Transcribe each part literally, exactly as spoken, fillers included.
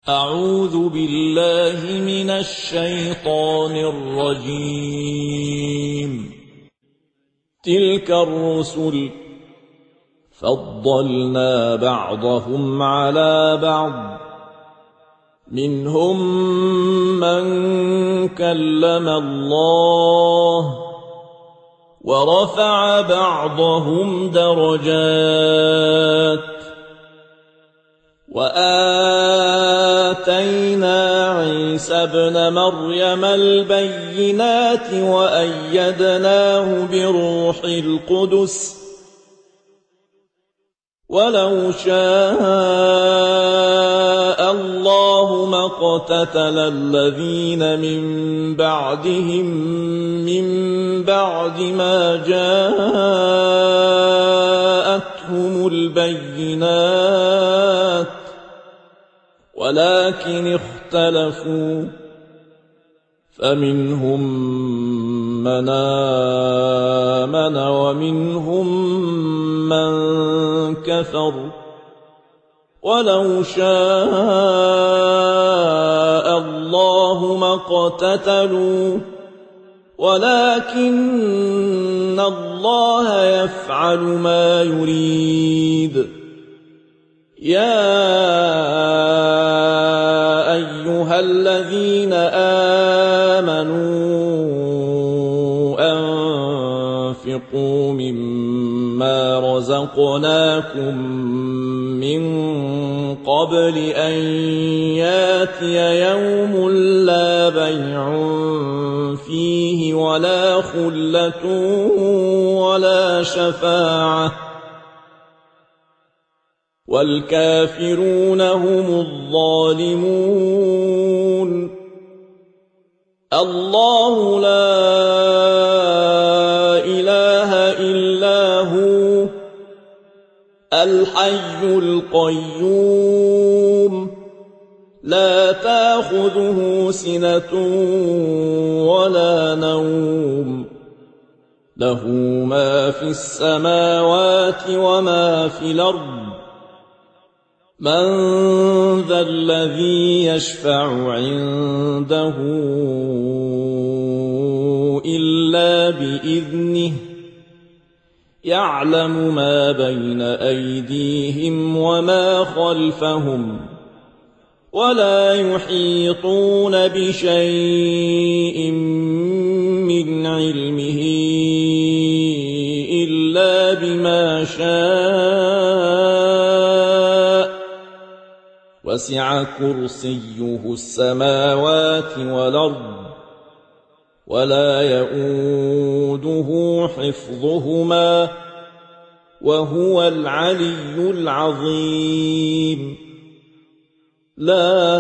أعوذ بالله من الشيطان الرجيم. تلك الرسل فضلنا بعضهم على بعض، منهم من كلم الله ورفع بعضهم درجات، وآتينا عيسى ابن مريم البينات وأيدناه بروح القدس، ولو شاء الله ما اقتتل الذين من بعدهم من بعد ما جاءتهم البينات، ولكن اختلفوا فمنهم من آمن ومنهم من كفر، ولو شاء الله ما اقتتلوا ولكن الله يفعل ما يريد. يا أيها الذين آمنوا أنفقوا مما رزقناكم من قبل أن ياتي يوم لا بيع فيه ولا خلة ولا شفاعة والكافرون هم الظالمون. الله لا إله إلا هو الحي القيوم، لا تأخذه سنة ولا نوم، له ما في السماوات وما في الأرض. من ذا الذي يشفع عنده إلا بإذنه، يعلم ما بين أيديهم وما خلفهم، ولا يحيطون بشيء من علمه إلا بما شاء، وسع كرسيه السماوات والأرض ولا يئوده حفظهما وهو العلي العظيم. لا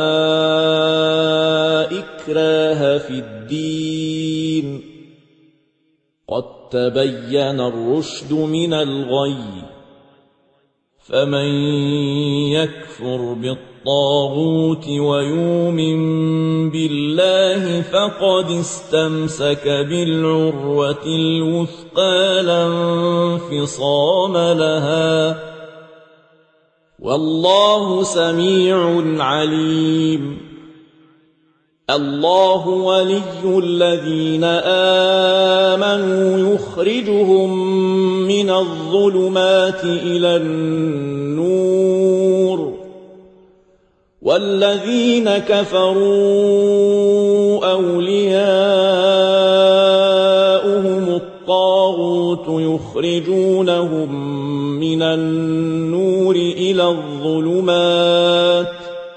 إكراه في الدين، قد تبين الرشد من الغي، فمن يكفر بالطاغوت ويؤمن بالله فقد استمسك بالعروة الوثقى لا انفصام لها، والله سميع عليم. الله ولي الذين آمنوا يخرجهم من الظلمات إلى النور، والذين كفروا أولياؤهم الطاغوت يخرجونهم من النور إلى الظلمات،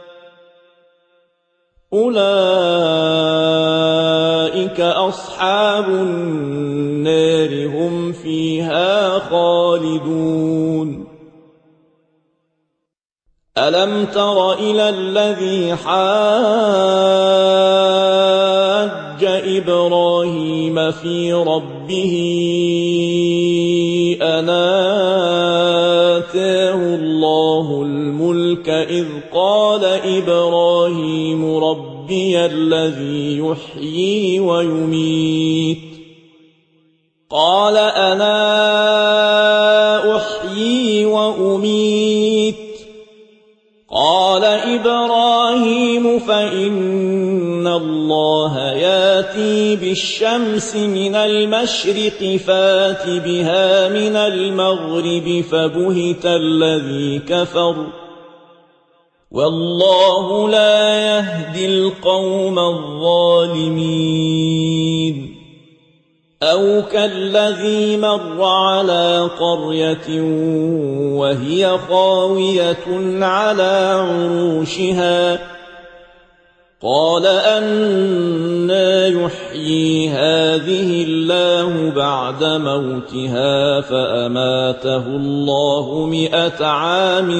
أولئك أصحاب النار هم فيها خالدون. ألم تر إلى الذي حاج إبراهيم في ربه أن آتاه الله الملك إذ قال إبراهيم ربي الذي يحيي ويميت، قال أنا أحيي وأميت، قال إبراهيم إبراهيم فإن الله ياتي بالشمس من المشرق فات بها من المغرب فبهت الذي كفر والله لا يهدي القوم الظالمين أو كالذي مر على قرية وهي خاوية على عروشها قال أنى يحيي هذه الله بعد موتها فأماته الله مئة عام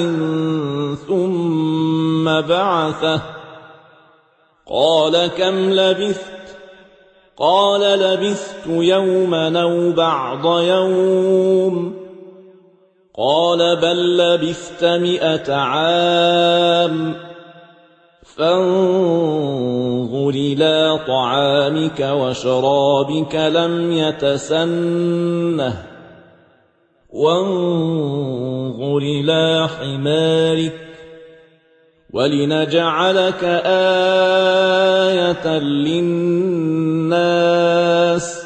ثم بعثه قال كم لبثت قال لبثت يوما أو بعض يوم قال بل لبثت مئة عام فانظر إلى طعامك وشرابك لم يتسنه وانظر إلى حمارك ولنجعلك آية للناس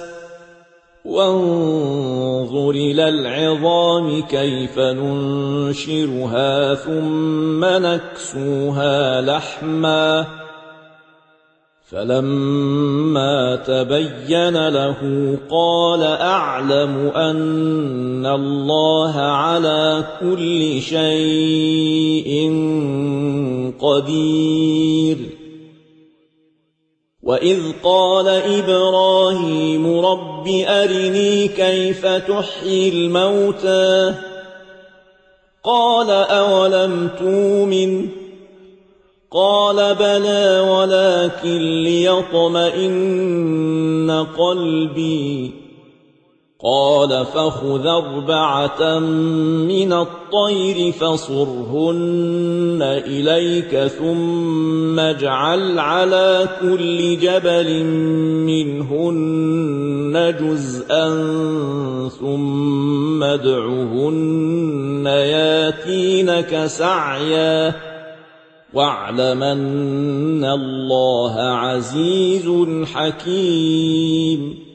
وانظر إلى العظام كيف ننشرها ثم نكسوها لحما فلما تبين له قال أعلم أن الله على كل شيء قدير وإذ قال إبراهيم رب أرني كيف تحيي الموتى قال أولم تؤمن قال بلى ولكن ليطمئن قلبي قال فخذ أربعة من الطير فصرهن إليك ثم اجعل على كل جبل منهن جزءا ثم ادعهن ياتينك سعيا واعلم أن الله عزيز حكيم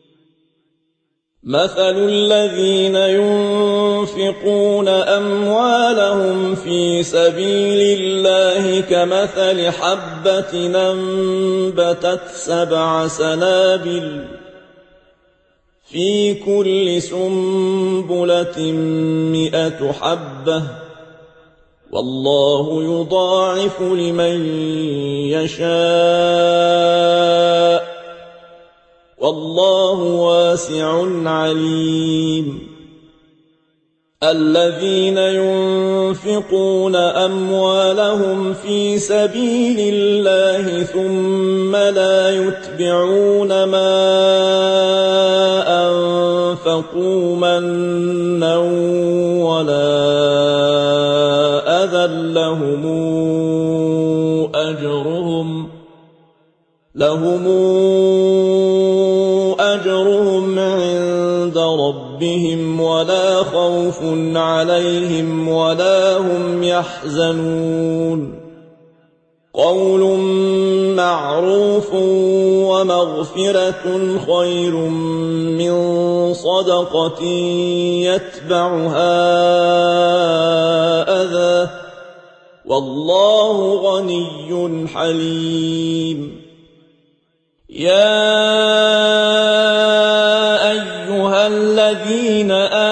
مثل الذين ينفقون أموالهم في سبيل الله كمثل حبة أنبتت سبع سنابل في كل سنبلة مئة حبة والله يضاعف لمن يشاء والله واسع عليم الذين ينفقون أموالهم في سبيل الله ثم لا يتبعون ما أنفقوا منا ولا أذى لهم أجرهم لهم أجرهم عند ربهم ولا خوف عليهم ولا هم يحزنون قول معروف ومغفرة خير من صدقة يتبعها أذى والله غني حليم يا أيها الذين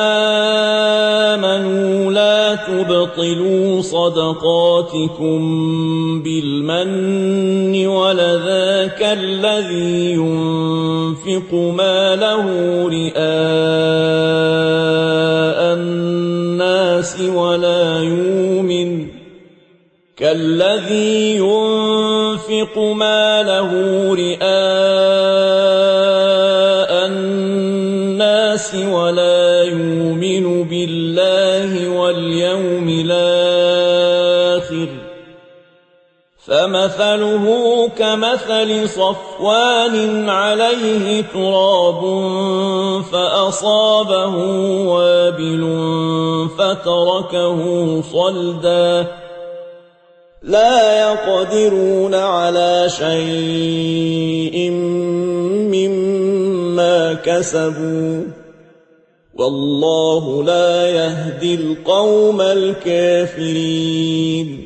آمنوا لا تبطلوا صدقاتكم بالمن ولذا كالذي ينفق ماله رئاء الناس ولا يؤمن كالذي ينفق ماله رئاء الناس ولا يؤمن بالله واليوم الآخر فمثله كمثل صفوان عليه تراب فأصابه وابل فتركه صلدا لا يقدرون على شيء مما كسبوا والله لا يهدي القوم الكافرين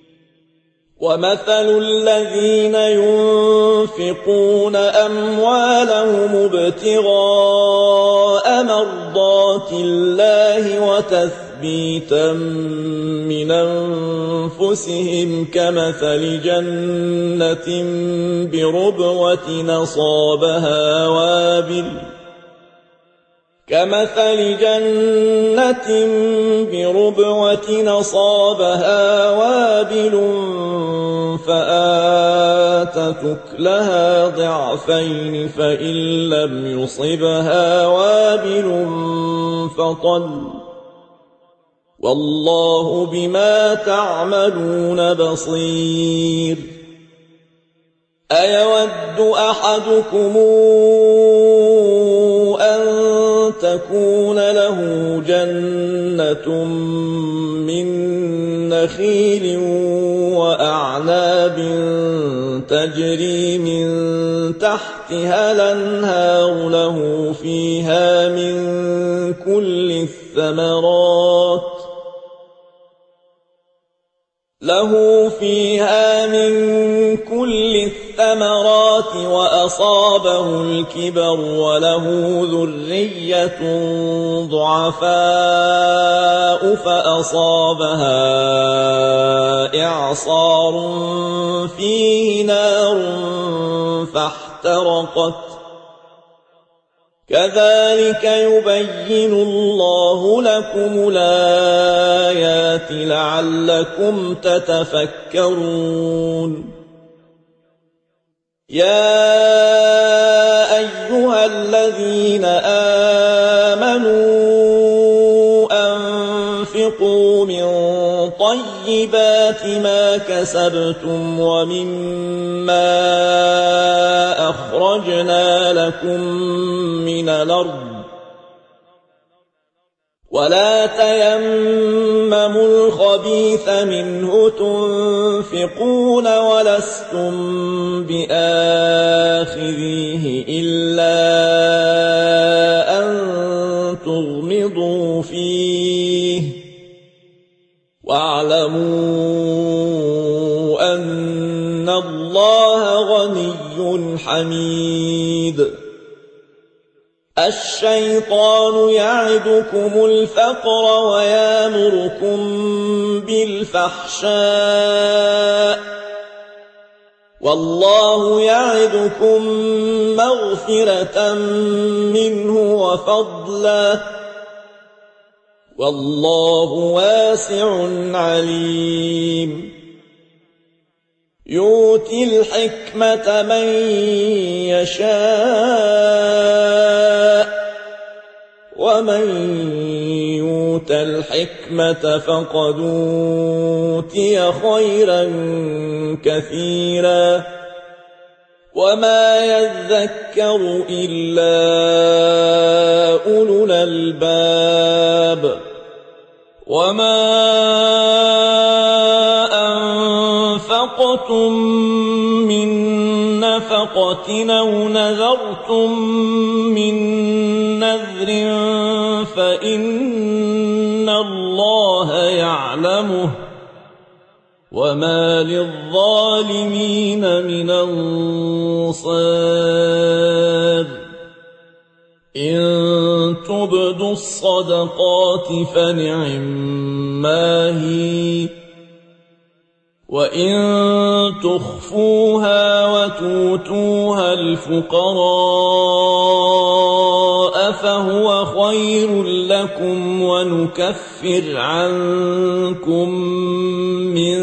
ومثل الذين ينفقون أموالهم ابتغاء مرضات الله وتثبيتا من أنفسهم كمثل جنة بربوة أصابها وابل كمثل جنة بربوة أصابها وابل فآتت أكلها ضعفين فإن لم يصبها وابل فطل والله بما تعملون بصير أيود أحدكم أن تكون له جنة من نخيل وأعناب تجري من تحتها الأنهار له فيها من كل الثمرات له فيها من كل الثمرات وأصابه الكبر وله ذرية ضعفاء فأصابها إعصار فيه نار فاحترقت كذلك يبين الله لكم الآيات لعلكم تتفكرون يا أيها الذين آمنوا أنفقوا من طيبات ما كسبتم ومما أخرجنا لكم من الأرض ولا تيمموا الخبيث منه تنفقون ولستم بآخذيه إلا أن تغمضوا فيه واعلموا أن الله غني حميد الشيطان يعدكم الفقر ويامركم بالفحشاء والله يعدكم مغفرة منه وفضلا والله واسع عليم يؤتي الحكمة من يشاء ومن يؤت الحكمة فقد أوتي خيرا كثيرا وما يذكر إلا أولو الألباب وما أنفقتم من نفقة أو نذرتم من نذر فإن الله يعلمه وما للظالمين من أنصار إن تبدوا الصدقات فنعما هي وإن تخفوها وتؤتوها الفقراء فهو خير لكم ونكفر عنكم من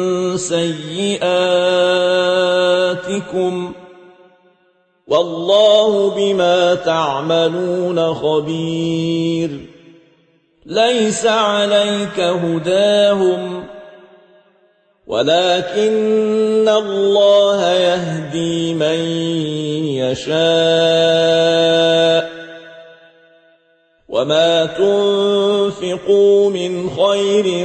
سيئاتكم والله بما تعملون خبير ليس عليك هداهم ولكن الله يهدي من يشاء وما تنفقوا من خير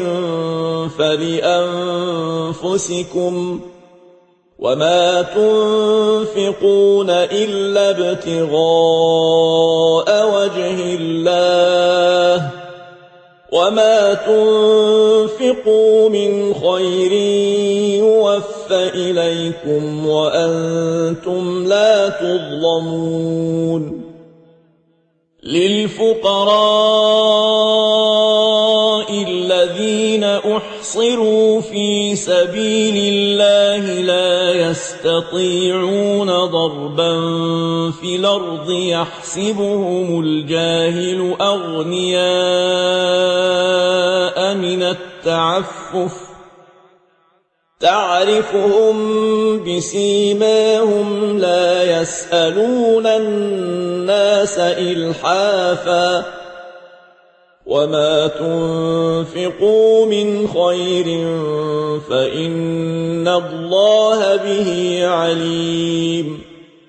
فلأنفسكم وما تنفقون إلا ابتغاء وجه الله وما تنفقوا من خير يوفى إليكم وأنتم لا تظلمون للفقراء الذين أحصروا في سبيل الله لا يستطيعون ضربا في الأرض يحسبهم الجاهل أغنياء من التعفف تعرفهم بسيماهم لا يسألون الناس إلحافا وما تنفقوا من خير فإن الله به عليم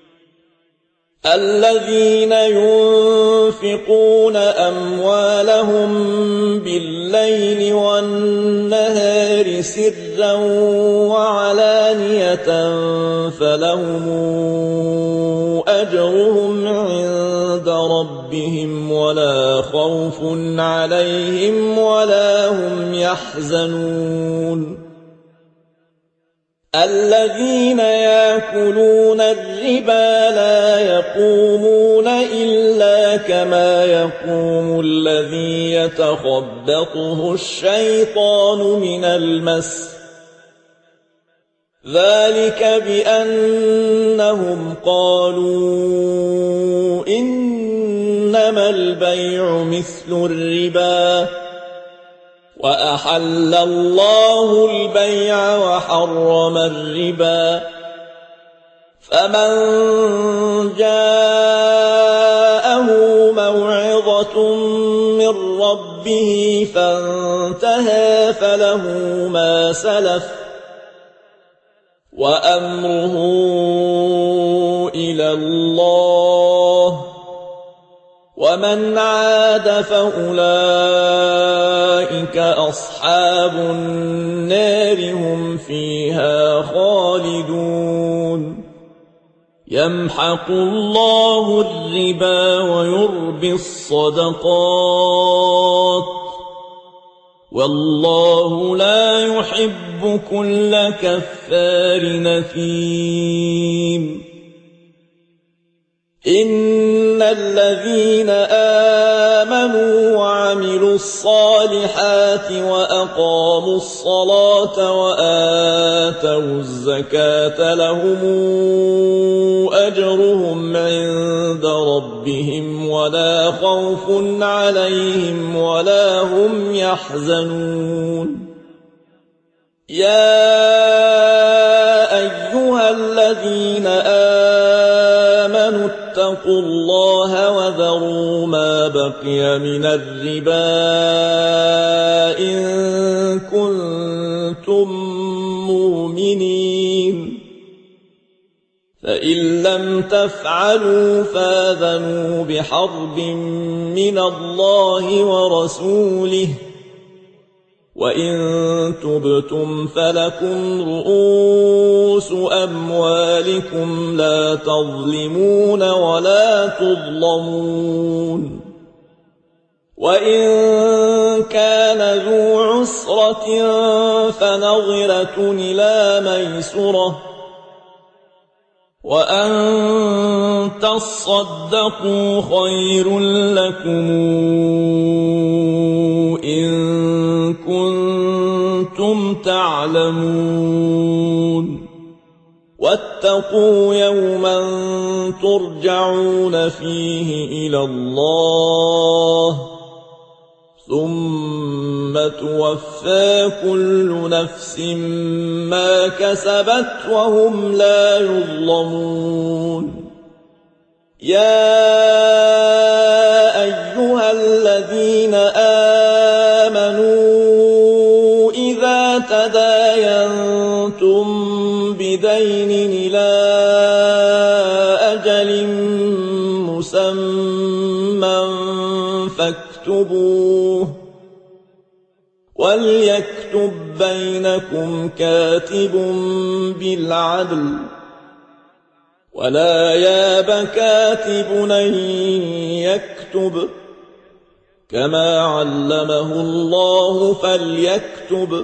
الذين ينفقون أموالهم بالليل والنهار سرا وعلانية فلهم أجرهم عند ربهم ولا خوف عليهم ولا هم يحزنون الذين يأكلون الربا لا يقومون إلا كما يقوم الذي يتخبطه الشيطان من المس ذلك بأنهم قالوا إنما البيع مثل الربا وأحل الله البيع وحرم الربا فمن جاءه موعظة من ربه فانتهى فله ما سلف وأمره إلى الله ومن عاد فأولئك أصحاب النار هم فيها خالدون يمحق الله الربا ويربي الصدقات والله لا يحب كل كفار نثيم إن الذين آمنوا وعملوا الصالحات وأقاموا الصلاة وآتوا الزكاة لهم أجرهم عند ربهم ولا خوف عليهم ولا هم يحزنون يا أيها الذين آمنوا اتقوا الله وذروا ما بقي من الربا إن كنتم مؤمنين فإن لم تفعلوا فاذنوا بحرب من الله ورسوله وإن تبتم فلكم رؤوس أموالكم لا تظلمون ولا تظلمون وإن كان ذو عسرة فنظرة إلى ميسرة وأن تصدقوا خير لكم إن كنتم تعلمون واتقوا يوما ترجعون فيه إلى الله ثم توفى كل نفس ما كسبت وهم لا يظلمون يا أيها الذين آمنوا إذا تداينتم بدين إلى أجل مسمى فاكتبوه فاكتبوه وليكتب بينكم كاتب بالعدل ولا ياب كاتب أن يكتب كما علمه الله فليكتب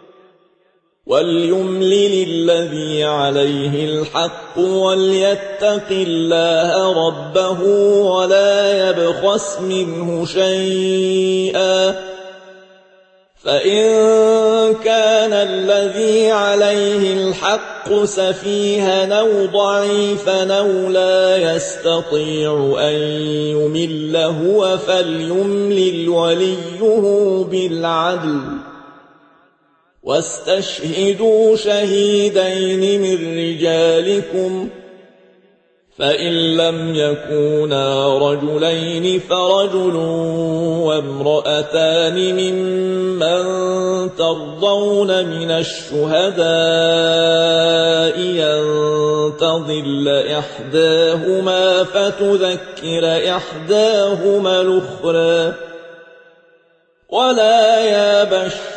وليملل الذي عليه الحق وليتق الله ربه ولا يبخس منه شيئا فإن كان الذي عليه الحق سفيها أو ضعيفا أو لا يستطيع أن يمل هو فليملل وليه بالعدل واستشهدوا شهيدين من رجالكم فإن لم يكونا رجلين فرجل وامرأتان ممن ترضون من الشهداء أن تضل إحداهما فتذكر إحداهما الأخرى ولا ياب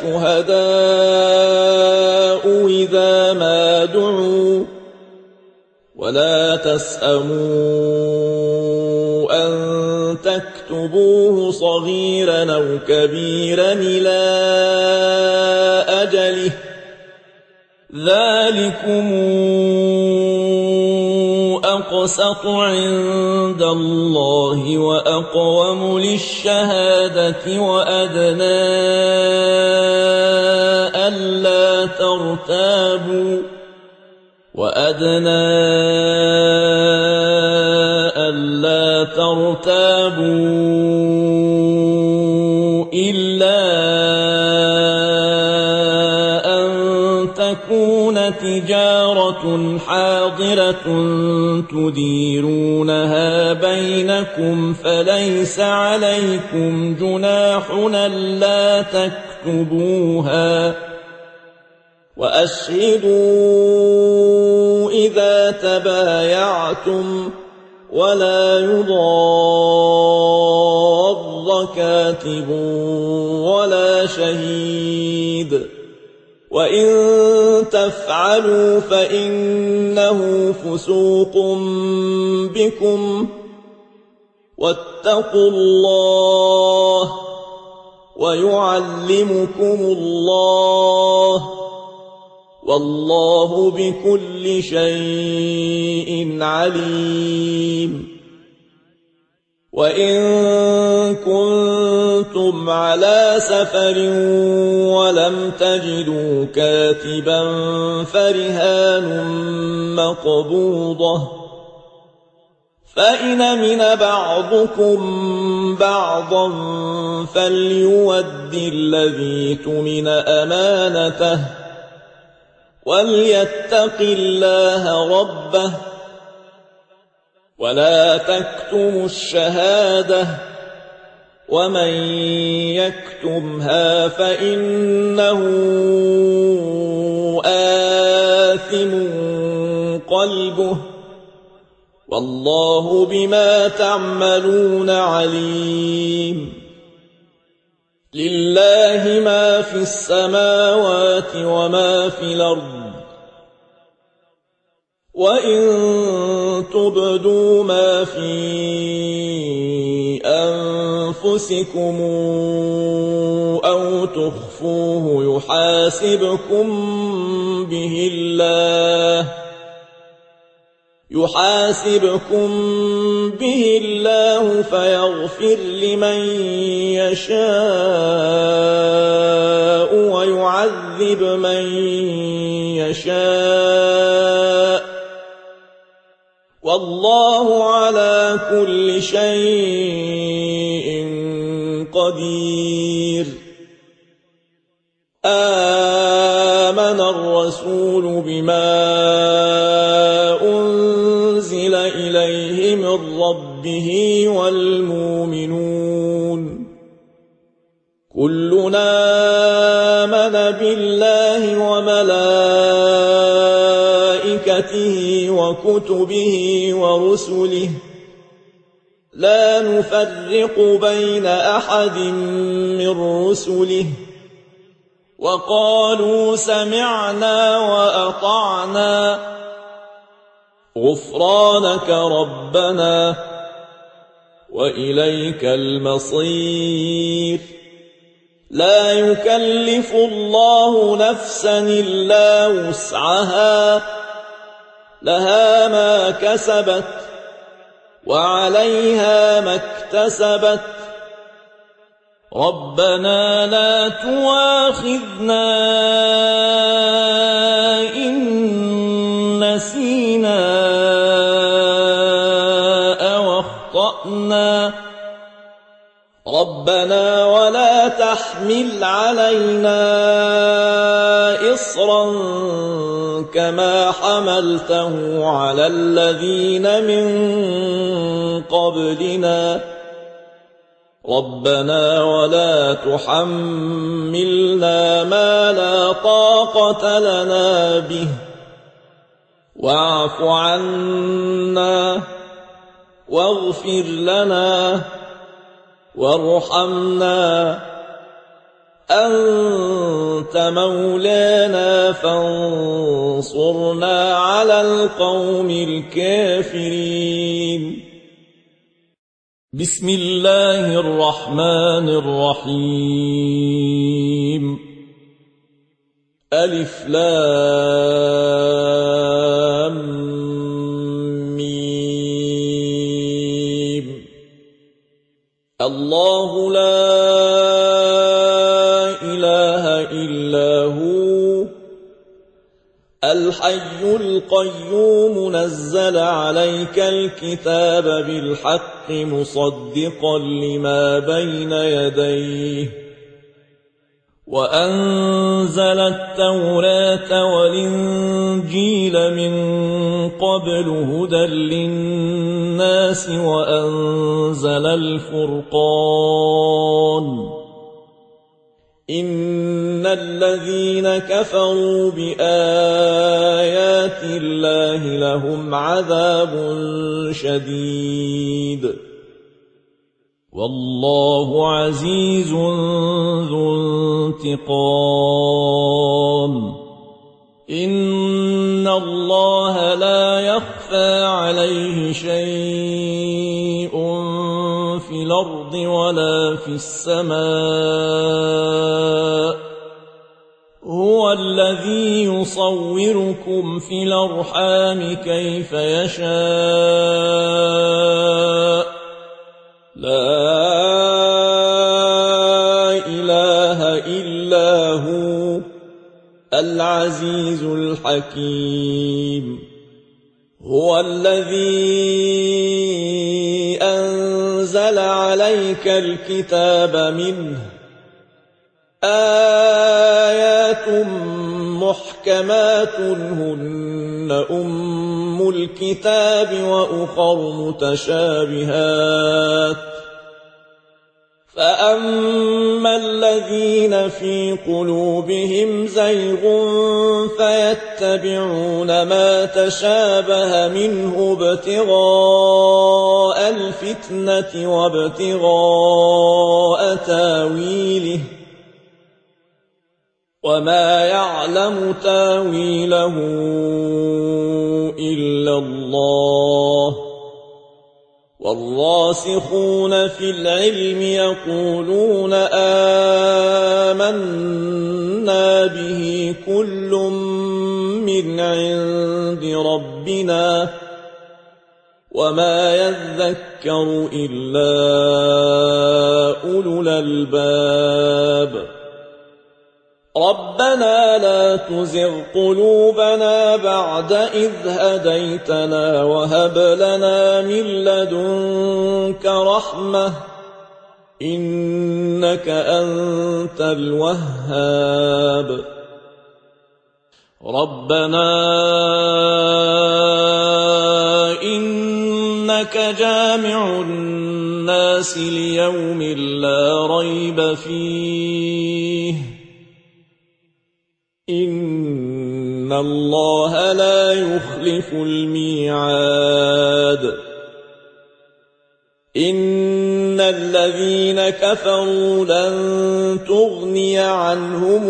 الشهداء إذا ما دعوا ولا تسأموا أن تكتبوه صغيرا أو كبيرا إلى أجله ذلكم أقسط عند الله وأقوم للشهادة وأدنى ألا ترتابوا وأدنى ألا ترتابوا إلا أن تكون تجارة حاضرة تديرونها بينكم فليس عليكم جناح ألا تكتبوها وأشهدوا إذا تبايعتم ولا يضار كاتب ولا شهيد وإن تفعلوا فإنه فسوق بكم واتقوا الله ويعلمكم الله والله بكل شيء عليم وإن كنتم على سفر ولم تجدوا كاتبا فرهان مقبوضة فإن أمن بعضكم بعضا فليؤد الذي اؤتمن أمانته وليتق الله ربه ولا تكتموا الشهادة ومن يكتمها فإنه آثم قلبه والله بما تعملون عليم لله ما في السماوات وما في الأرض وإن تبدوا ما في أنفسكم أو تخفوه يحاسبكم به الله يحاسبكم به الله فيغفر لمن يشاء ويعذب من يشاء والله على كل شيء قدير آمن الرسول بما أنزل إليه من ربه والمؤمنون كلنا آمن بالله وملائكته وكتبه ورسله لا نفرق بين أحد من رسله وقالوا سمعنا وأطعنا غفرانك ربنا وإليك المصير لا يكلف الله نفسا إلا وسعها لها ما كسبت وعليها ما اكتسبت ربنا لا تؤاخذنا إن نسينا أو أخطأنا ربنا ولا تحمل علينا إصرا كما حملته على الذين من قبلنا ربنا ولا تحملنا ما لا طاقة لنا به واعف عنا واغفر لنا وارحمنا أنت مولانا فانصرنا على القوم الكافرين بسم الله الرحمن الرحيم ألف لام ميم الله لا إله إلا هو الحي القيوم نزل عليك الكتاب بالحق مصدقا لما بين يديه وأنزل التوراة والإنجيل من قبل هدى للناس وأنزل الفرقان إن الذين كفروا بآيات الله لهم عذاب شديد والله عزيز ذو انتقام إن الله لا يخفى عليه شيء في الأرض ولا في السماء هو الذي يصوركم في الأرحام كيف يشاء لا إله إلا هو العزيز الحكيم هو الذي أنزل عليك الكتاب منه آيات محكمات هن أم الكتاب وأخر متشابهات فأما الذين في قلوبهم زيغ فيتبعون ما تشابه منه ابتغاء الفتنة وابتغاء تاويله وما يعلم تاويله إلا الله والراسخون في العلم يقولون آمنا به كل من عند ربنا وما يذكر إلا أولو الألباب ربنا لا تزغ قلوبنا بعد إذ هديتنا وهب لنا من لدنك رحمة إنك أنت الوهاب ربنا إنك جامع الناس ليوم لا ريب فيه إن الله لا يخلف الميعاد إن الذين كفروا لن تغني عنهم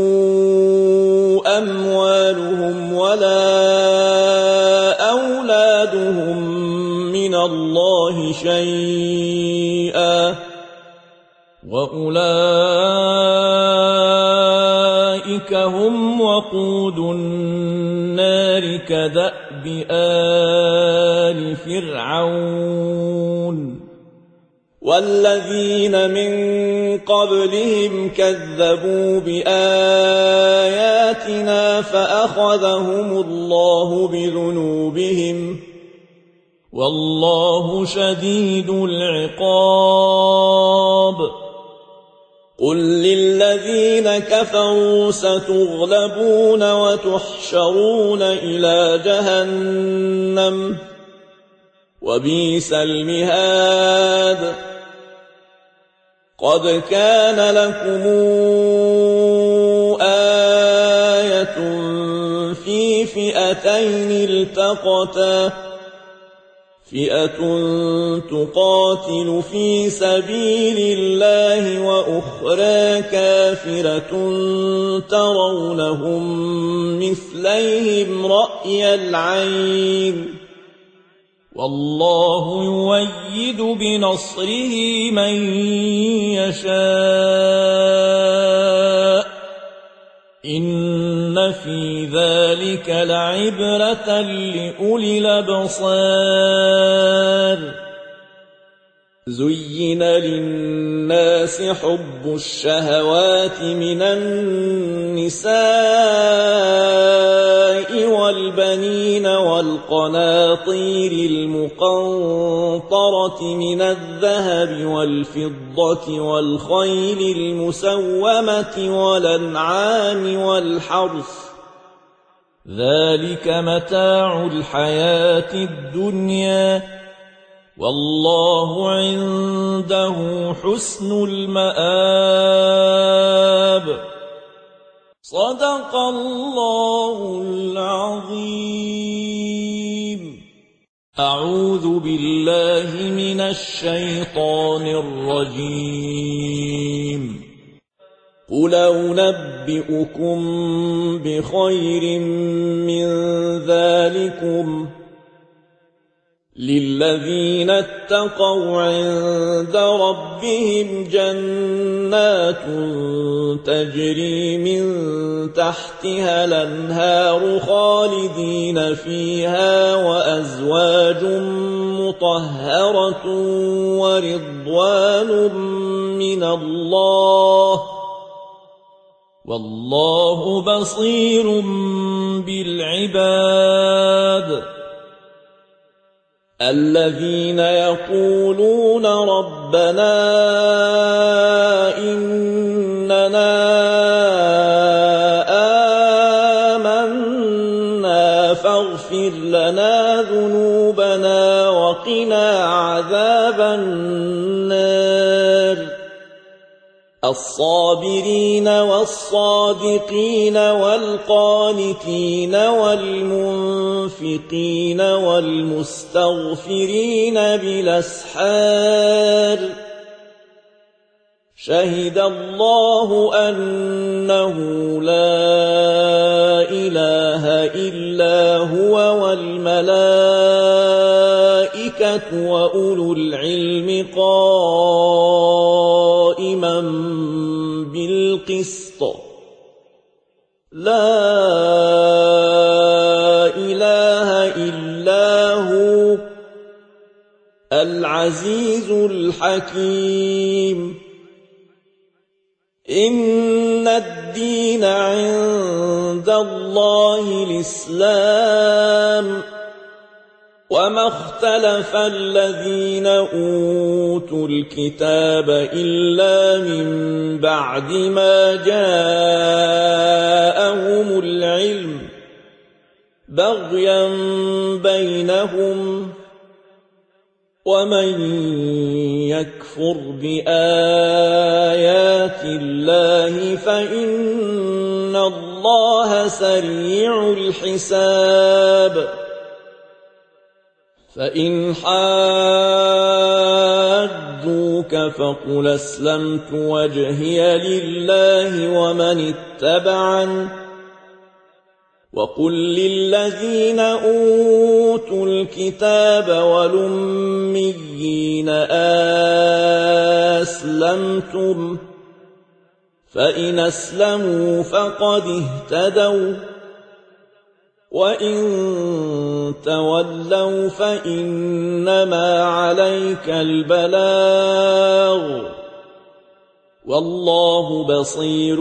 أموالهم ولا أولادهم من الله شيئا وأولئك هم وقود النار كدأب آل فرعون والذين من قبلهم كذبوا بآياتنا فأخذهم الله بذنوبهم والله شديد العقاب قل للذين كفروا ستغلبون وتحشرون إلى جهنم وبئس المهاد قد كان لكم آية في فئتين التقتا فئة تقاتل في سبيل الله وأخرى كافرة ترونهم مثليهم رأي العين والله يؤيد بنصره من يشاء إن في ذلك لعبرة لأولي الأبصار زين للناس حب الشهوات من النساء والبنين والقناطير المقنطرة من الذهب والفضة والخيل المسومة والأنعام والحرث ذلك متاع الحياة الدنيا والله عنده حسن المآب صدق الله العظيم أعوذ بالله من الشيطان الرجيم قل أنبئكم بخير من ذلكم للذين اتقوا عند ربهم جنات تجري من تحتها الأنهار خالدين فيها وأزواج مطهرة ورضوان من الله والله بصير بالعباد الذين يقولون ربنا إننا آمنا فاغفر لنا ذنوبنا وقنا عذاب النار الصابرين والصادقين والقانتين والمنفقين والمستغفرين بالأسحار شهد الله أنه لا إله إلا هو والملائكة وأولو العلم قائما بالقسط لا إله إلا هو العزيز الحكيم إن الدين عند الله الإسلام وما اختلف الذين أوتوا الكتاب إلا من بعد ما جاءهم العلم بغيا بينهم ومن يكفر بآيات الله فإن الله سريع الحساب فإن حاجوك جاهدوك فقل أسلمت وجهي لله ومن اتبعن وقل للذين أوتوا الكتاب والأميين أسلمتم فإن أسلموا فقد اهتدوا وإن تولوا فإنما عليك البلاغ والله بصير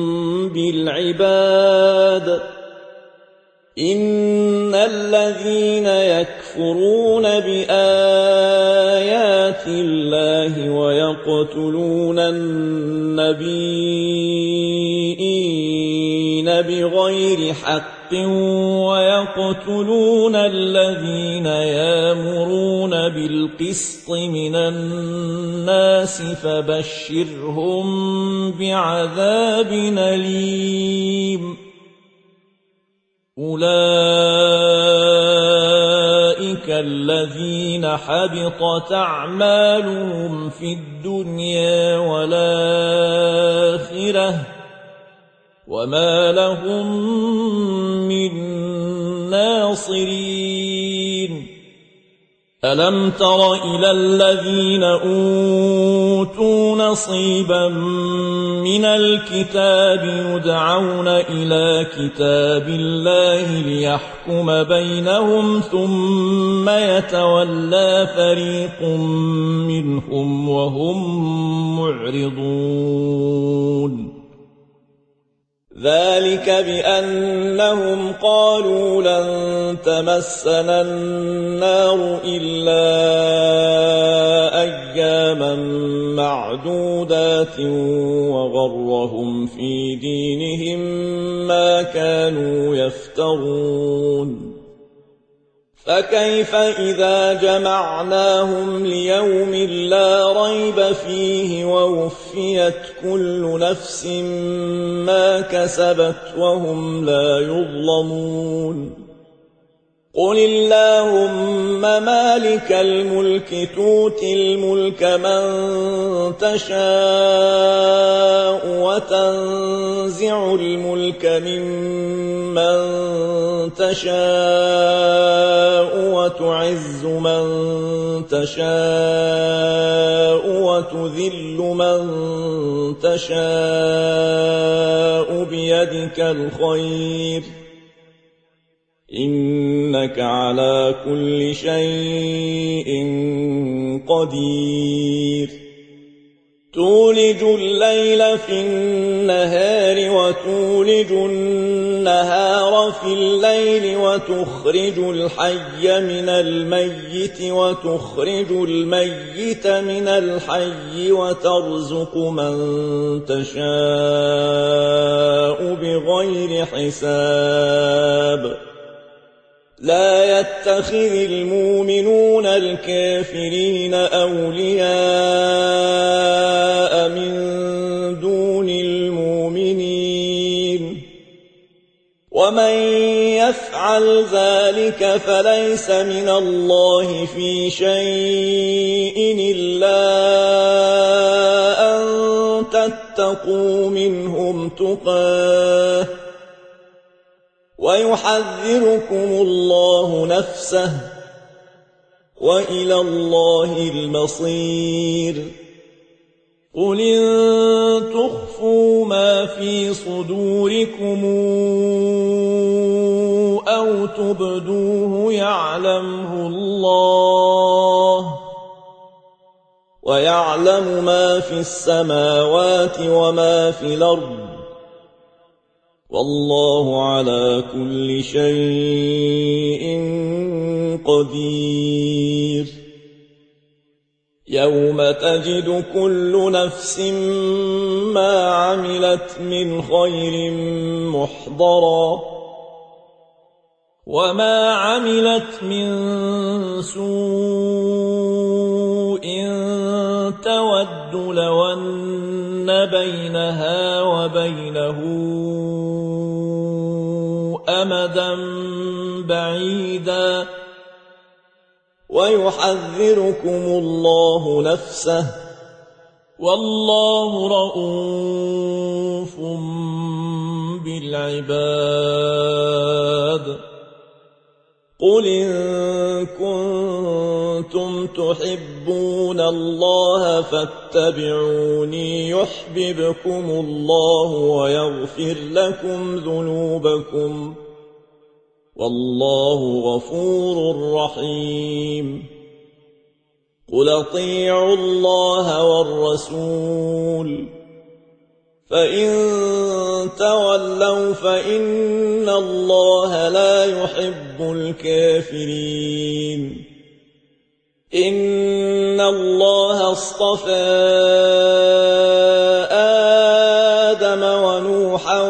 بالعباد إن الذين يكفرون بآيات الله ويقتلون النبيين بغير حق ويقتلون الذين يأمرون بالقسط من الناس فبشرهم بعذاب أليم أولئك الذين حبطت أعمالهم في الدنيا والآخرة وما لهم من ناصرين ألم تر إلى الذين أوتوا نصيبا من الكتاب يدعون إلى كتاب الله ليحكم بينهم ثم يتولى فريق منهم وهم معرضون ذلك بأنهم قالوا لن تمسنا النار إلا أياما معدودات وغرهم في دينهم ما كانوا يفترون فكيف إذا جمعناهم ليوم لا ريب فيه ووفيت كل نفس ما كسبت وهم لا يظلمون قل اللهم مالك الملك تؤتي الملك من تشاء وتنزع الملك ممن تشاء وتعز من تشاء وتذل من تشاء بيدك الخير إنك على كل شيء قدير تولج الليل في النهار وتولج النهار في الليل وتخرج الحي من الميت وتخرج الميت من الحي وترزق من تشاء بغير حساب لا يتخذ المؤمنون الكافرين أولياء من دون المؤمنين ومن يفعل ذلك فليس من الله في شيء إلا أن تتقوا منهم تقاه ويحذركم الله نفسه وإلى الله المصير قل إن تخفوا ما في صدوركم أو تبدوه يعلمه الله ويعلم ما في السماوات وما في الأرض والله على كل شيء قدير يوم تجد كل نفس ما عملت من خير محضرا وما عملت من سوء تود لو أن بينها وبينه أمدا بعيدا ويحذركم الله نفسه والله رءوف بالعباد. قل إن كنتم تحبون الله فاتبعوني يحببكم الله ويغفر لكم ذنوبكم والله غفور رحيم. قل اطيعوا الله والرسول فإن تولوا فإن الله لا يحب الكافرين. إن الله اصطفى آدم ونوحا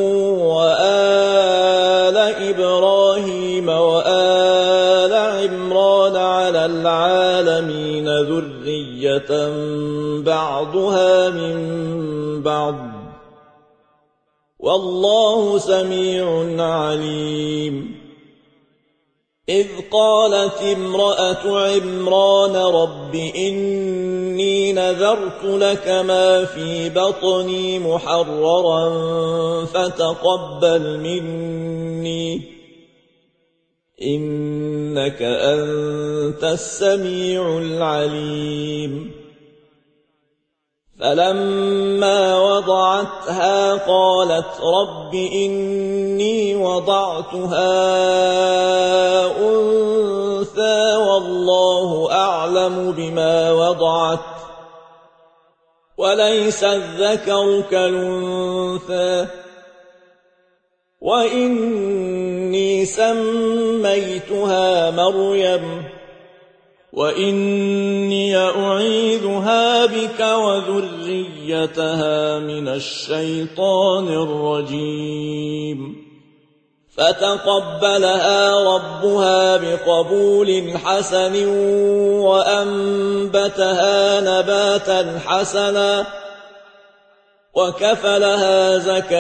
وآل إبراهيم وآل عمران على العالمين ذرية بعضها من بعض والله سميع عليم. إذ قالت امرأة عمران رب إني نذرت لك ما في بطني محررا فتقبل مني إنك أنت السميع العليم. فلما وضعتها قالت رب إني وضعتها أنثى والله أعلم بما وضعت وليس الذكر كالأنثى وإني سميتها مريم وإني أعيذها بك وذريتها من الشيطان الرجيم. فتقبلها ربها بقبول حسن وأنبتها نباتا حسنا وكفلها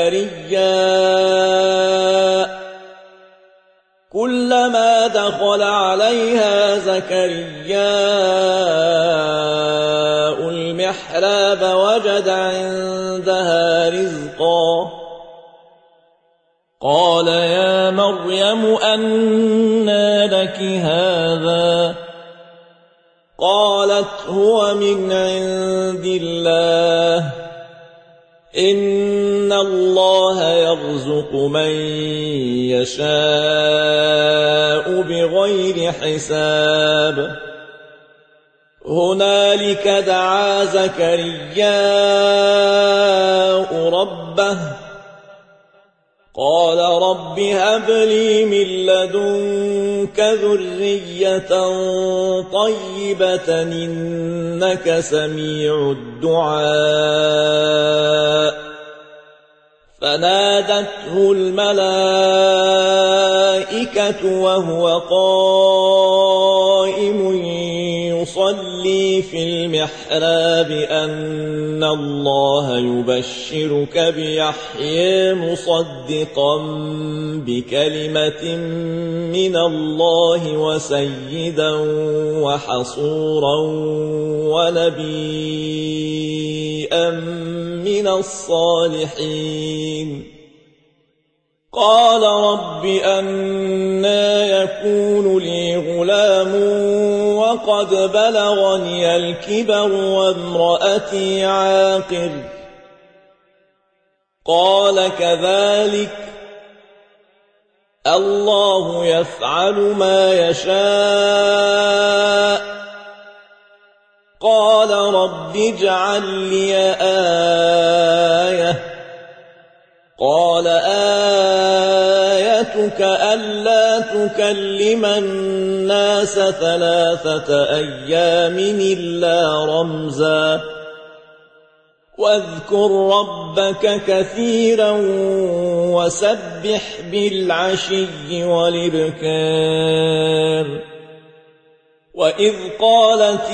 زكريا كلما دخل عليها زكرياء المحراب وجد عندها رزقا قال يا مريم أنى لك هذا قالت هو من عند الله إن الله يرزق من يشاء بغير حساب. هنالك دعا زكرياء ربه قال رب هب لي من لدنك ذرية طيبة إنك سميع الدعاء. فنادته الملائكة وهو قائم يصلي في المحراب أن الله يبشرك بيحيى مصدقا بكلمة من الله وسيدا وحصورا ونبيا من الصالحين. قال رب أنى يكون لي غلام وقد بلغني الكبر وامرأتي عاقر قال كذلك الله يفعل ما يشاء. قال رب اجعل لي آية قال آيتك ألا تكلم الناس ثلاثة أيام إلا رمزا واذكر ربك كثيرا وسبح بالعشي والإبكار وإذ قالت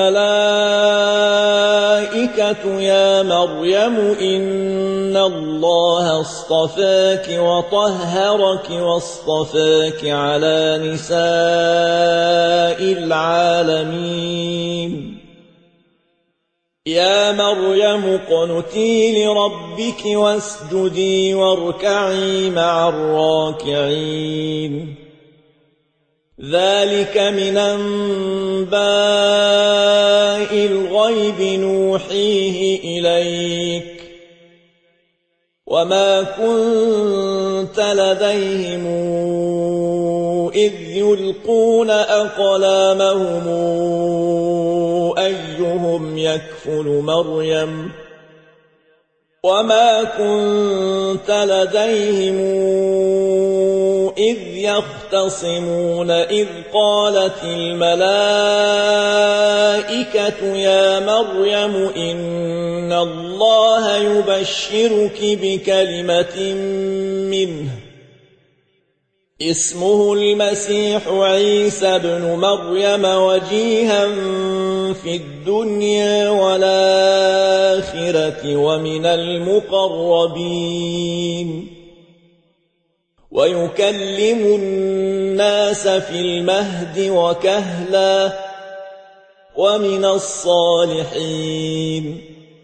الملائكة يا مريم إن الله اصطفاك وطهرك واصطفاك على نساء العالمين يا مريم اقنتي لربك واسجدي واركعي مع الراكعين ذلك من أنباء الغيب نوحيه إليك وما كنت لديهم إذ يلقون أقلامهم أيهم يكفل مريم وما كنت لديهم إذ يختصمون إذ قالت الملائكة يا مريم إن الله يبشرك بكلمة منه اسمه المسيح عيسى ابن مريم وجيها في الدنيا والآخرة ومن المقربين ويكلم الناس في المهد وكهلا ومن الصالحين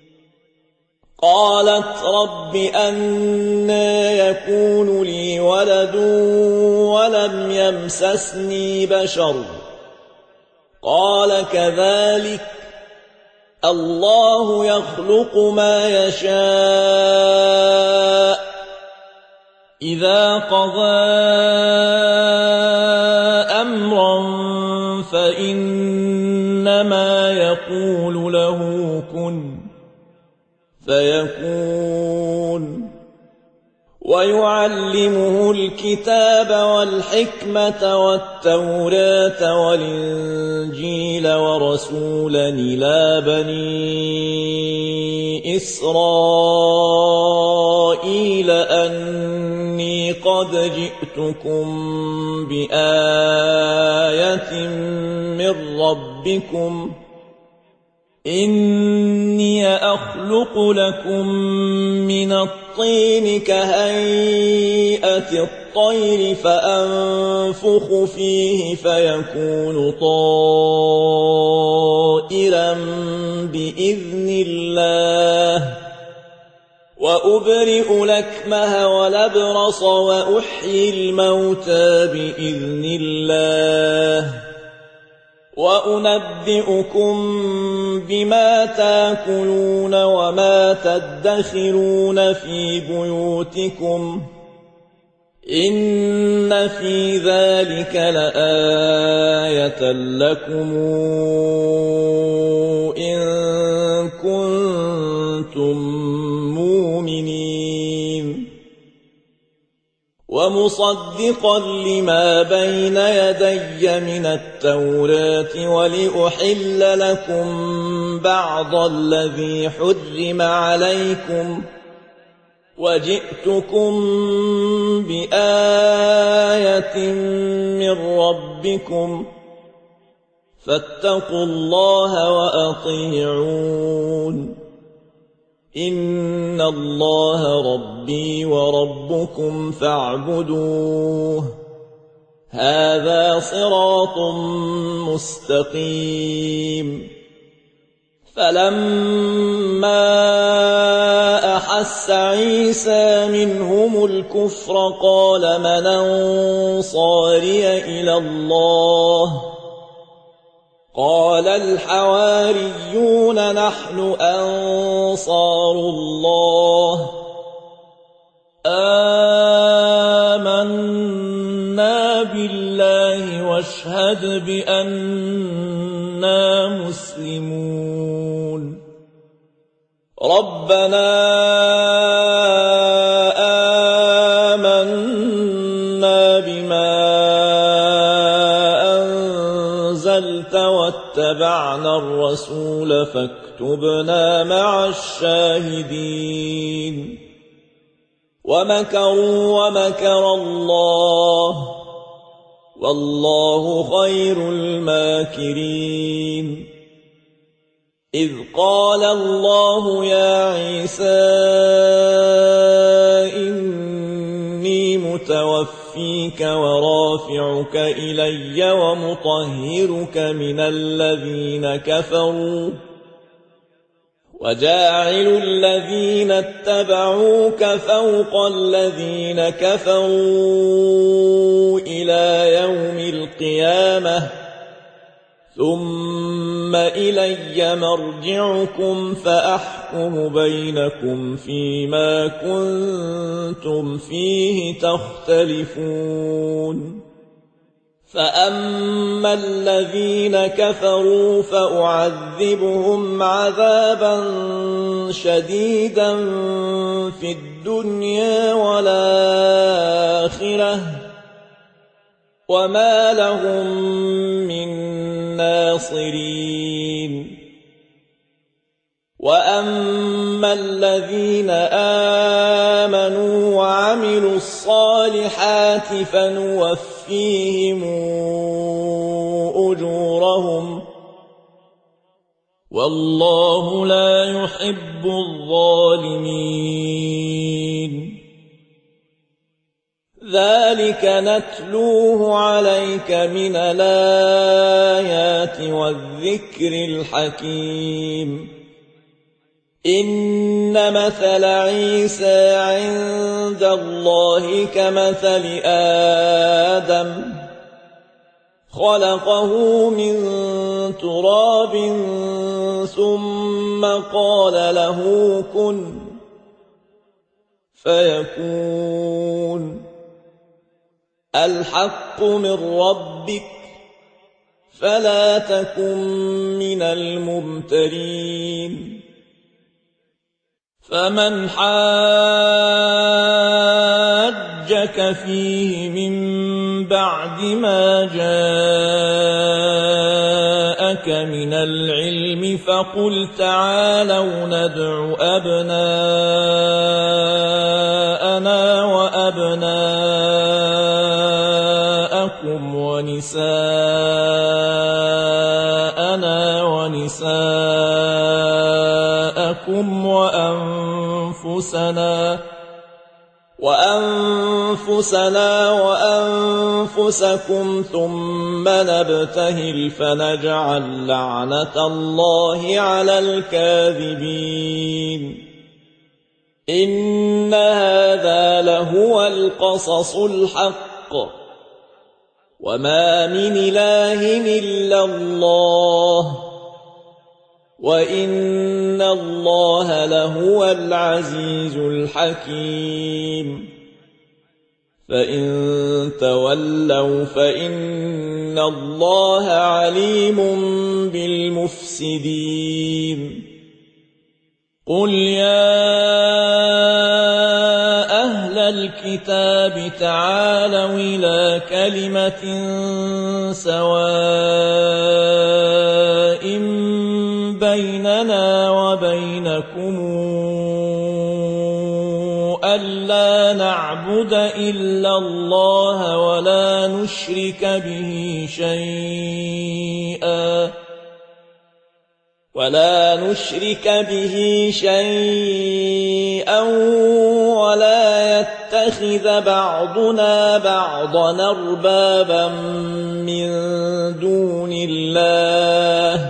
قالت رب أنى يكون لي ولد ولم يمسسني بشر قال كذلك الله يخلق ما يشاء إذا قضى أمرا فإنما يقول له كن فيكون ويعلمه الكتاب والحكمة والتوراة والإنجيل ورسولا إلى بني إسرائيل أني قد جئتكم بآية من ربكم إني أخلق لكم من الطين كهيئة الطير فأنفخ فيه فيكون طائرا بإذن الله وأبرئ الأكمه والأبرص وأحيي الموتى بإذن الله وأنبئكم بما تاكلون وما تدخرون في بيوتكم إن في ذلك لآية لكم إن كنتم مؤمنين ومصدقا لما بين يدي من التوراة ولأحل لكم بعض الذي حرم عليكم وجئتكم بآية من ربكم فاتقوا الله وأطيعون إن الله ربي وربكم فاعبدوه هذا صراط مستقيم فلما أحس عيسى منهم الكفر قال من أنصاري إلى الله قال الحواريون نحن أنصار الله آمنا بالله واشهد بأننا مسلمون ربنا آمنا بما أنزلت واتبعنا الرسول فاكتبنا مع الشاهدين ومكروا ومكر الله والله خير الماكرين إذ قال الله يا عيسى إني متوفيك ورافعك إلي ومطهرك من الذين كفروا وجاعل الذين اتبعوك فوق الذين كفروا إلى يوم القيامة ثم إلي مرجعكم فأحكم بينكم فيما كنتم فيه تختلفون فأما الذين كفروا فأعذبهم عذابا شديدا في الدنيا والآخرة وما لهم من ناصرين وأما الذين آمنوا وعملوا الصالحات فنوفيهم أجورهم والله لا يحب الظالمين ذلك نتلوه عليك من الآيات والذكر الحكيم إن مثل عيسى عند الله كمثل آدم خلقه من تراب ثم قال له كن فيكون الحق من ربك فلا تكن من الممترين فمن حاجك فيه من بعد ما جاءك من العلم فقل تعالوا ندع أبناءنا وأبناءكم ونساءنا ونساءكم وأنفسنا وأنفسنا وأنفسكم ثم نبتهل فنجعل لعنة الله على الكاذبين إن هذا لهو القصص الحق وما من إله إلا الله وإن الله لهو العزيز الحكيم فإن تولوا فإن الله عليم بالمفسدين قل يا أهل الكتاب تعالوا إلى كلمة سواء بيننا وبينكم ألا نعبد إلا الله ولا نشرك به شيئا ولا نشرك به شيئا ولا يتخذ بعضنا بعضا أربابا من دون الله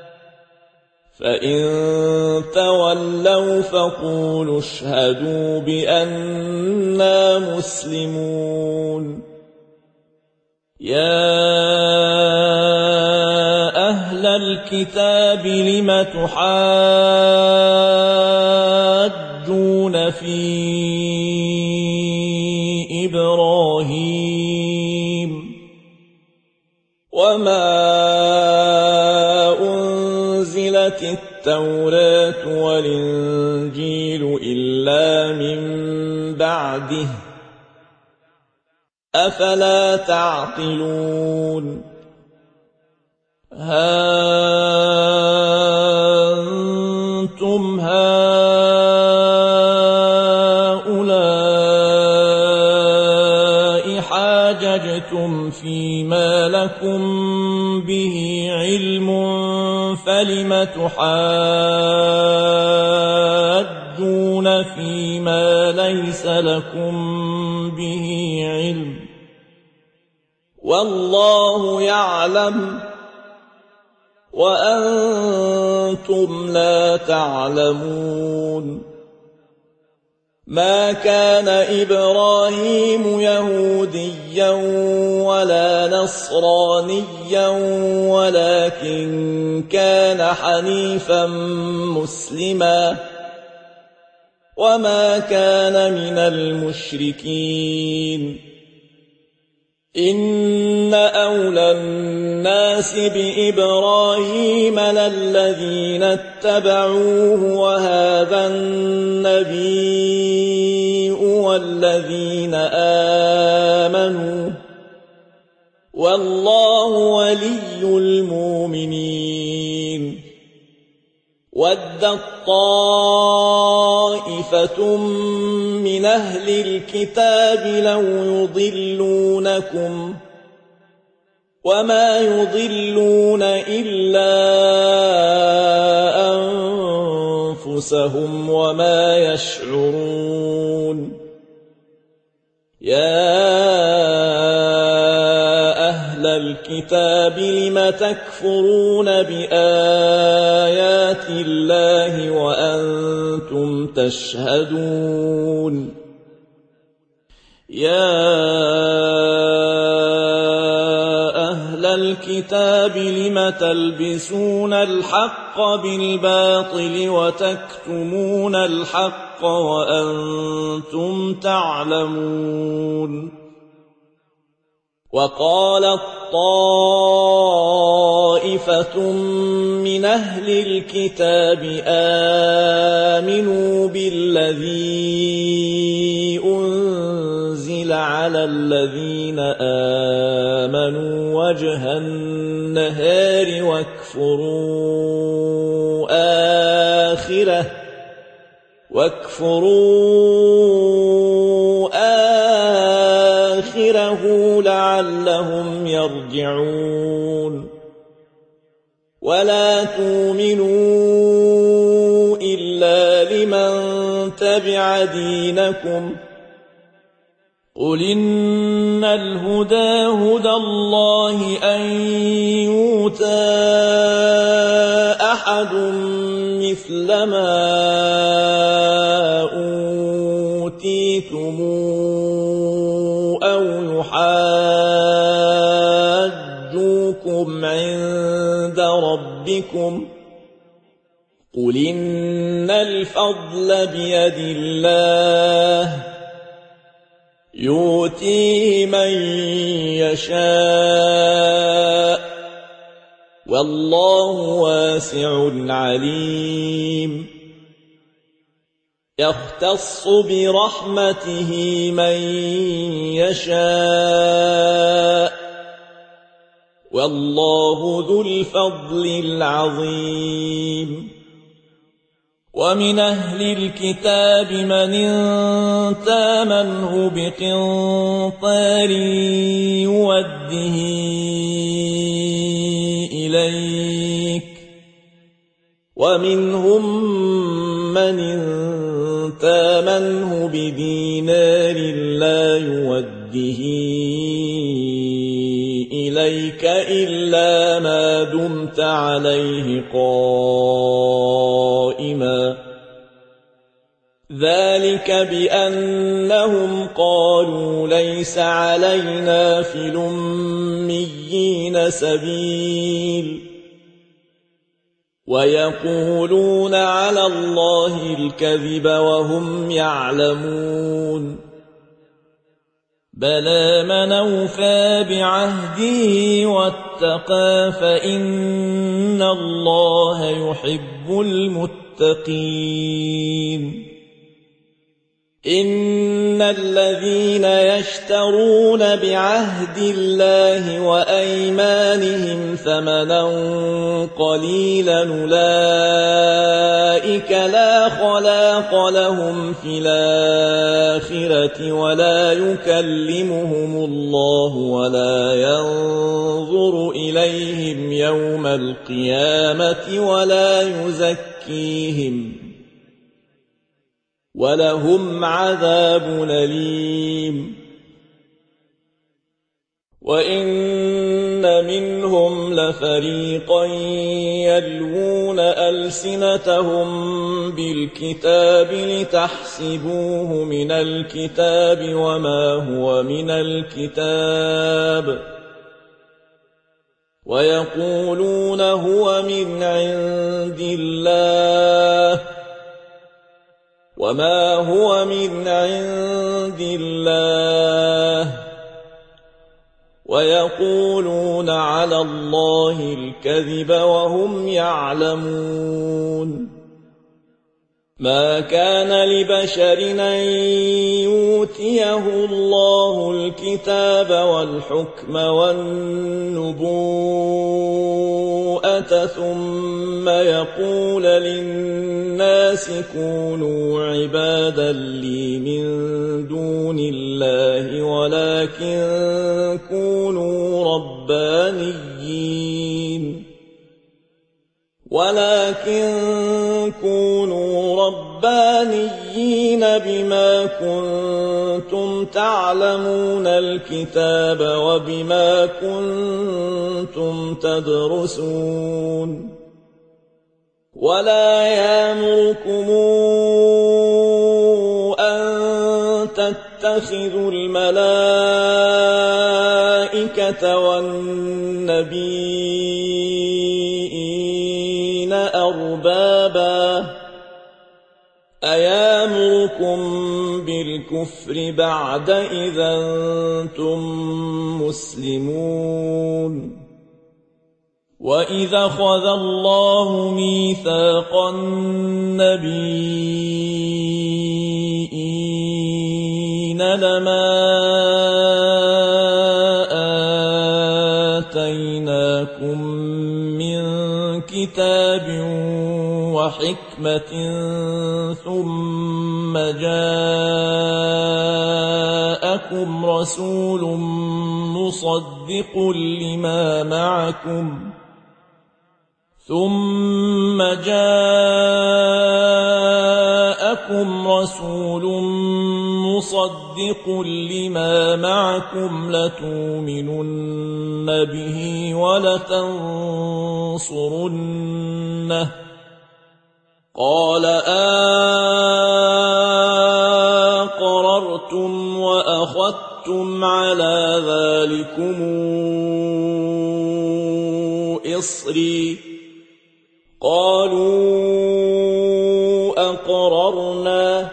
فإن تولوا فقولوا اشهدوا بأننا مسلمون يا أهل الكتاب لم تحاجون في إبراهيم وما أنزلت التوراة والإنجيل إلا من بعده أفلا تعقلون ها أنتم هؤلاء حاججتم فيه لكم به علم فلم تحاجون فيما ليس لكم به علم والله يعلم وأنتم لا تعلمون ما كان إبراهيم يهوديا ولا نصرانيا ولكن كان حنيفا مسلما وما كان من المشركين إن أولى الناس بإبراهيم للذين اتبعوه وهذا النبي والذين آمنوا والله ولي المؤمنين ودت طائفة من أهل الكتاب لو يضلونكم وما يضلون إلا أنفسهم وما يشعرون يا أهل الكتاب لم تكفرون بآيات الله وأنتم تشهدون يا أهل الكتاب لم تلبسون الحق بالباطل وتكتمون الحق وأنتم تعلمون وقالت طائفة من أهل الكتاب آمنوا بالذي أنزل على الذين آمنوا وجه النهار واكفروا آخره واكفروا آخره لعلهم يرجعون ولا تؤمنوا إلا لمن تبع دينكم قل إن الهدى هدى الله أن يؤتى أحد مثل ما أوتيتم أو يحاجوكم عند ربكم قل إن الفضل بيد الله يؤتيه من يشاء والله واسع عليم يختص برحمته من يشاء والله ذو الفضل العظيم ومن أهل الكتاب من إن تامنه بقنطار يوده إليك ومنهم من إن تامنه بدينار لا يوده إليك إلا ما دمت عليه قائما ذلك بأنهم قالوا ليس علينا في الأميين سبيل ويقولون على الله الكذب وهم يعلمون بلى من أوفى بعهده واتقى فإن الله يحب المتقين إن الذين يشترون بعهد الله وأيمانهم ثمنا قليلا أولئك لا خلاق لهم في الآخرة ولا يكلمهم الله ولا ينظر إليهم يوم القيامة ولا يزكيهم ولهم عذاب أليم. وإن منهم لفريقا يلوون ألسنتهم بالكتاب لتحسبوه من الكتاب وما هو من الكتاب ويقولون هو من عند الله وما هو من عند الله ويقولون على الله الكذب وهم يعلمون. ما كان لبشر أن يؤتيه الله الكتاب والحكم والنبوءة ثم يقول للناس كونوا عبادا لي من دون الله ولكن كونوا ربانيين ولكن كونوا ربانيين بما كنتم تعلمون الكتاب وبما كنتم تدرسون. ولا يأمركم أن تتخذوا الملائكة والنبيين أربابا أيامركم بالكفر بعد إذا أنتم مسلمون. وإذا أخذ الله ميثاق النبيين لما آتيناكم من كتاب وحكمة ثم جاءكم رسول مصدق لما معكم ثم جاءكم رسول مصدق لما معكم لتؤمنن به ولتنصرنه قال أقررتم وأخذتم على ذلكم إصري قالوا أقررنا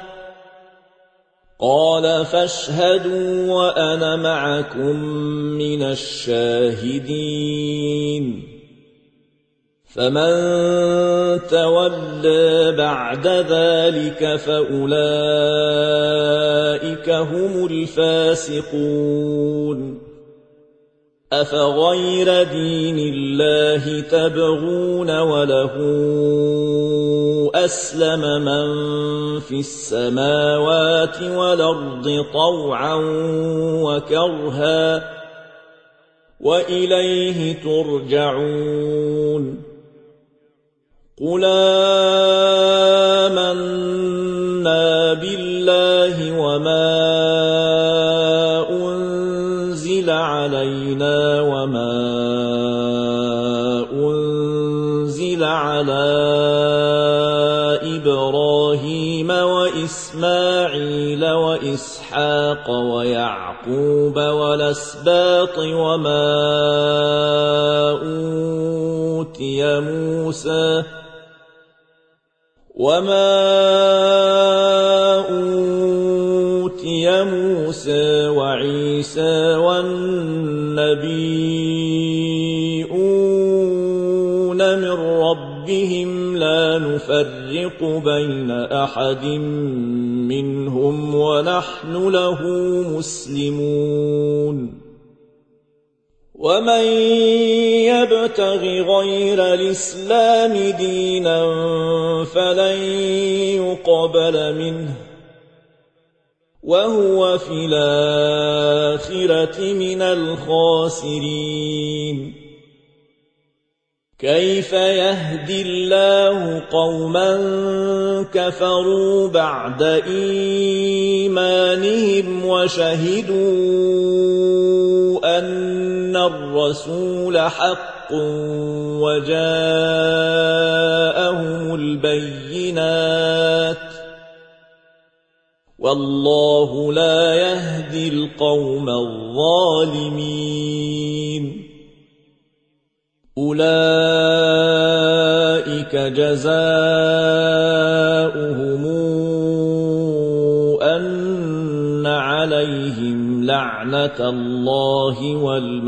قال فاشهدوا وأنا معكم من الشاهدين. فمن تولى بعد ذلك فأولئك هم الفاسقون. أفغير دين الله تبغون وله أسلم من في السماوات والأرض طوعا وكرها وإليه ترجعون. قل آمنا بالله وما أنزل علينا وما أنزل على إبراهيم وإسماعيل وإسحاق ويعقوب والأسباط وما أوتي موسى وما أوتي موسى وعيسى والنبيون من ربهم لا نشرك نفرق بين أحد منهم ونحن له مسلمون ومن يبتغ غير الإسلام دينا فلن يقبل منه وهو في الآخرة من الخاسرين كيف يهدي الله قوما كفروا بعد إيمانهم وشهدوا أن الرسول حق وجاءهم البينات والله لا يهدي القوم الظالمين أولئك جزاؤهم أن عليهم لعنة الله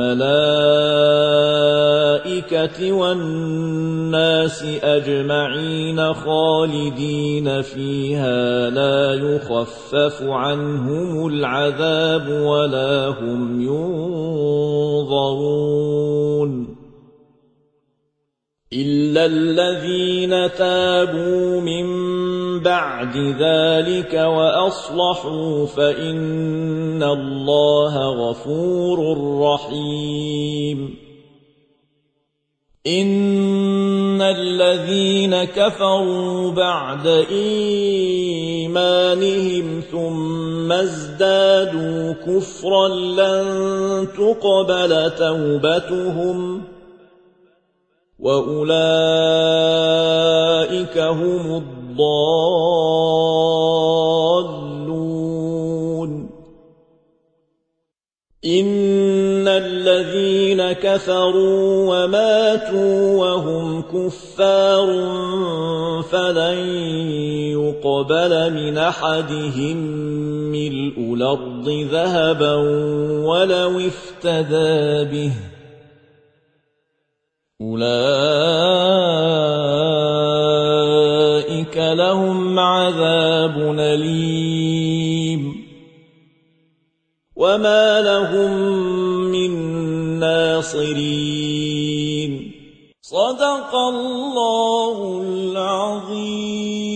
والملائكة والناس أجمعين خالدين فيها لا يخفف عنهم العذاب ولا هم ينظرون إلا الذين تابوا من بعد ذلك وأصلحوا فإن الله غفور رحيم إن الذين كفروا بعد إيمانهم ثم ازدادوا كفرا لن تقبل توبتهم وأولئك هم الضالون إن الذين كفروا وماتوا وهم كفار فلن يقبل من أحدهم ملء الأرض ذهبا ولو افتدى به أولئك لهم عذاب أليم وما لهم من ناصرين صدق الله العظيم.